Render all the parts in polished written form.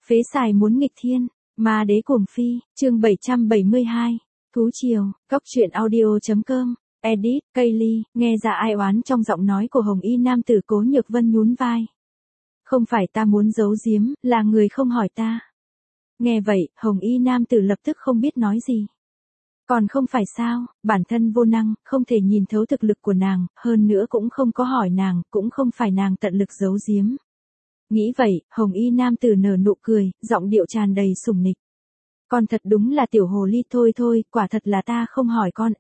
Phế xài muốn nghịch thiên, ma đế cuồng phi, chương 772, Thú Triều, Cóc truyện audio.com, edit, Kaylee, nghe ra ai oán trong giọng nói của Hồng Y nam tử Cố Nhược Vân nhún vai. Không phải ta muốn giấu giếm, là người không hỏi ta. Nghe vậy, Hồng Y nam tử lập tức không biết nói gì. Còn không phải sao, bản thân vô năng, không thể nhìn thấu thực lực của nàng, hơn nữa cũng không có hỏi nàng, cũng không phải nàng tận lực giấu giếm. Nghĩ vậy, Hồng Y nam tử nở nụ cười, giọng điệu tràn đầy sủng nịch. Con thật đúng là tiểu hồ ly thôi, quả thật là ta không hỏi con,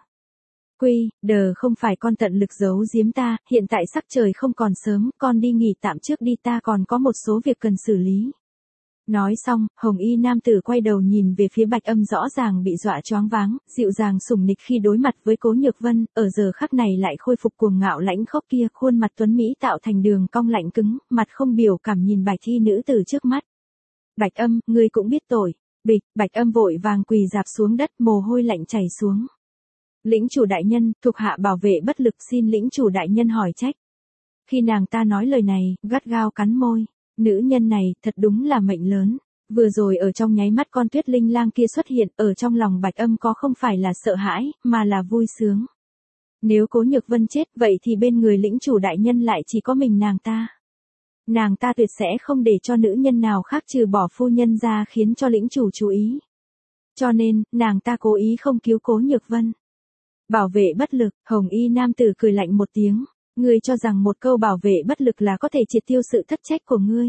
không phải con tận lực giấu giếm ta, hiện tại sắc trời không còn sớm, con đi nghỉ tạm trước đi, ta còn có một số việc cần xử lý. Nói xong, Hồng Y nam tử quay đầu nhìn về phía Bạch Âm rõ ràng bị dọa choáng váng, dịu dàng sủng nịch khi đối mặt với Cố Nhược Vân, ở giờ khắc này lại khôi phục cuồng ngạo lãnh khốc kia, khuôn mặt tuấn mỹ tạo thành đường cong lạnh cứng, mặt không biểu cảm nhìn Bạch thi nữ tử trước mắt. Bạch Âm, ngươi cũng biết tội. Bịch, Bạch Âm vội vàng quỳ rạp xuống đất, mồ hôi lạnh chảy xuống. Lĩnh chủ đại nhân, thuộc hạ bảo vệ bất lực, xin lĩnh chủ đại nhân hỏi trách. Khi nàng ta nói lời này, gắt gao cắn môi. Nữ nhân này, thật đúng là mệnh lớn. Vừa rồi ở trong nháy mắt con Tuyết Linh Lang kia xuất hiện, ở trong lòng Bạch Âm có không phải là sợ hãi, mà là vui sướng. Nếu Cố Nhược Vân chết, vậy thì bên người lĩnh chủ đại nhân lại chỉ có mình nàng ta. Nàng ta tuyệt sẽ không để cho nữ nhân nào khác trừ bỏ phu nhân ra khiến cho lĩnh chủ chú ý. Cho nên, nàng ta cố ý không cứu Cố Nhược Vân. Bảo vệ bất lực, Hồng Y nam tử cười lạnh một tiếng. Ngươi cho rằng một câu bảo vệ bất lực là có thể triệt tiêu sự thất trách của ngươi.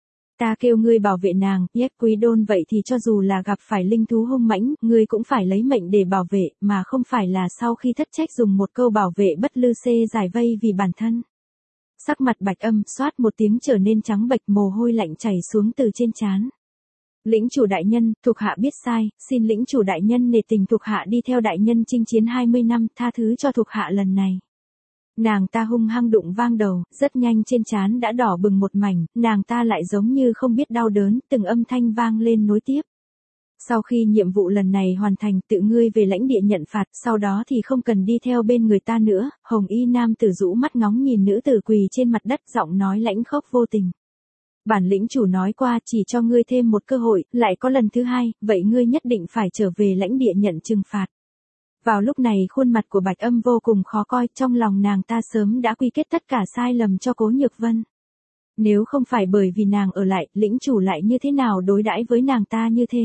Ta kêu ngươi bảo vệ nàng, Quý Đôn, vậy thì cho dù là gặp phải linh thú hung mãnh, ngươi cũng phải lấy mệnh để bảo vệ, mà không phải là sau khi thất trách dùng một câu bảo vệ bất lư xê giải vây vì bản thân. Sắc mặt Bạch Âm xoát một tiếng trở nên trắng bệch, mồ hôi lạnh chảy xuống từ trên trán. Lĩnh chủ đại nhân, thuộc hạ biết sai, xin lĩnh chủ đại nhân nể tình thuộc hạ đi theo đại nhân chinh chiến 20 năm, tha thứ cho thuộc hạ lần này. Nàng ta hung hăng đụng vang đầu, rất nhanh trên trán đã đỏ bừng một mảnh, nàng ta lại giống như không biết đau đớn, từng âm thanh vang lên nối tiếp. Sau khi nhiệm vụ lần này hoàn thành, tự ngươi về lãnh địa nhận phạt, sau đó thì không cần đi theo bên người ta nữa. Hồng Y nam tử rũ mắt ngóng nhìn nữ tử quỳ trên mặt đất, giọng nói lãnh khốc vô tình. Bản lĩnh chủ nói qua, chỉ cho ngươi thêm một cơ hội, lại có lần thứ hai, vậy ngươi nhất định phải trở về lãnh địa nhận trừng phạt. Vào lúc này khuôn mặt của Bạch Âm vô cùng khó coi, trong lòng nàng ta sớm đã quy kết tất cả sai lầm cho Cố Nhược Vân. Nếu không phải bởi vì nàng ở lại, lĩnh chủ lại như thế nào đối đãi với nàng ta như thế?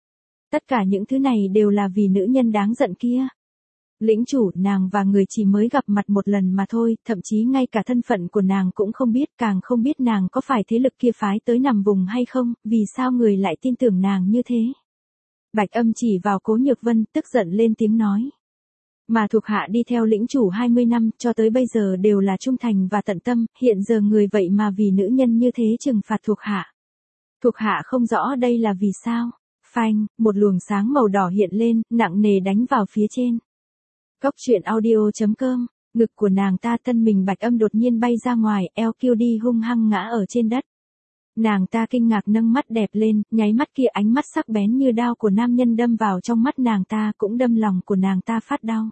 Tất cả những thứ này đều là vì nữ nhân đáng giận kia. Lĩnh chủ, nàng và người chỉ mới gặp mặt một lần mà thôi, thậm chí ngay cả thân phận của nàng cũng không biết, càng không biết nàng có phải thế lực kia phái tới nằm vùng hay không, vì sao người lại tin tưởng nàng như thế. Bạch Âm chỉ vào Cố Nhược Vân, tức giận lên tiếng nói. Mà thuộc hạ đi theo lĩnh chủ 20 năm, cho tới bây giờ đều là trung thành và tận tâm, hiện giờ người vậy mà vì nữ nhân như thế trừng phạt thuộc hạ. Thuộc hạ không rõ đây là vì sao. Phanh, một luồng sáng màu đỏ hiện lên, nặng nề đánh vào phía trên. Cóc truyện audio.com, ngực của nàng ta, thân mình Bạch Âm đột nhiên bay ra ngoài, eo kiêu đi hung hăng ngã ở trên đất. Nàng ta kinh ngạc nâng mắt đẹp lên, nháy mắt kia ánh mắt sắc bén như đao của nam nhân đâm vào trong mắt nàng ta, cũng đâm lòng của nàng ta phát đau.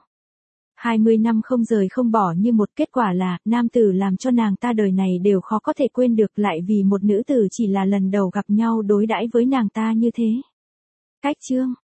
20 năm không rời không bỏ như một, kết quả là, nam tử làm cho nàng ta đời này đều khó có thể quên được, lại vì một nữ tử chỉ là lần đầu gặp nhau đối đãi với nàng ta như thế. Cách chương.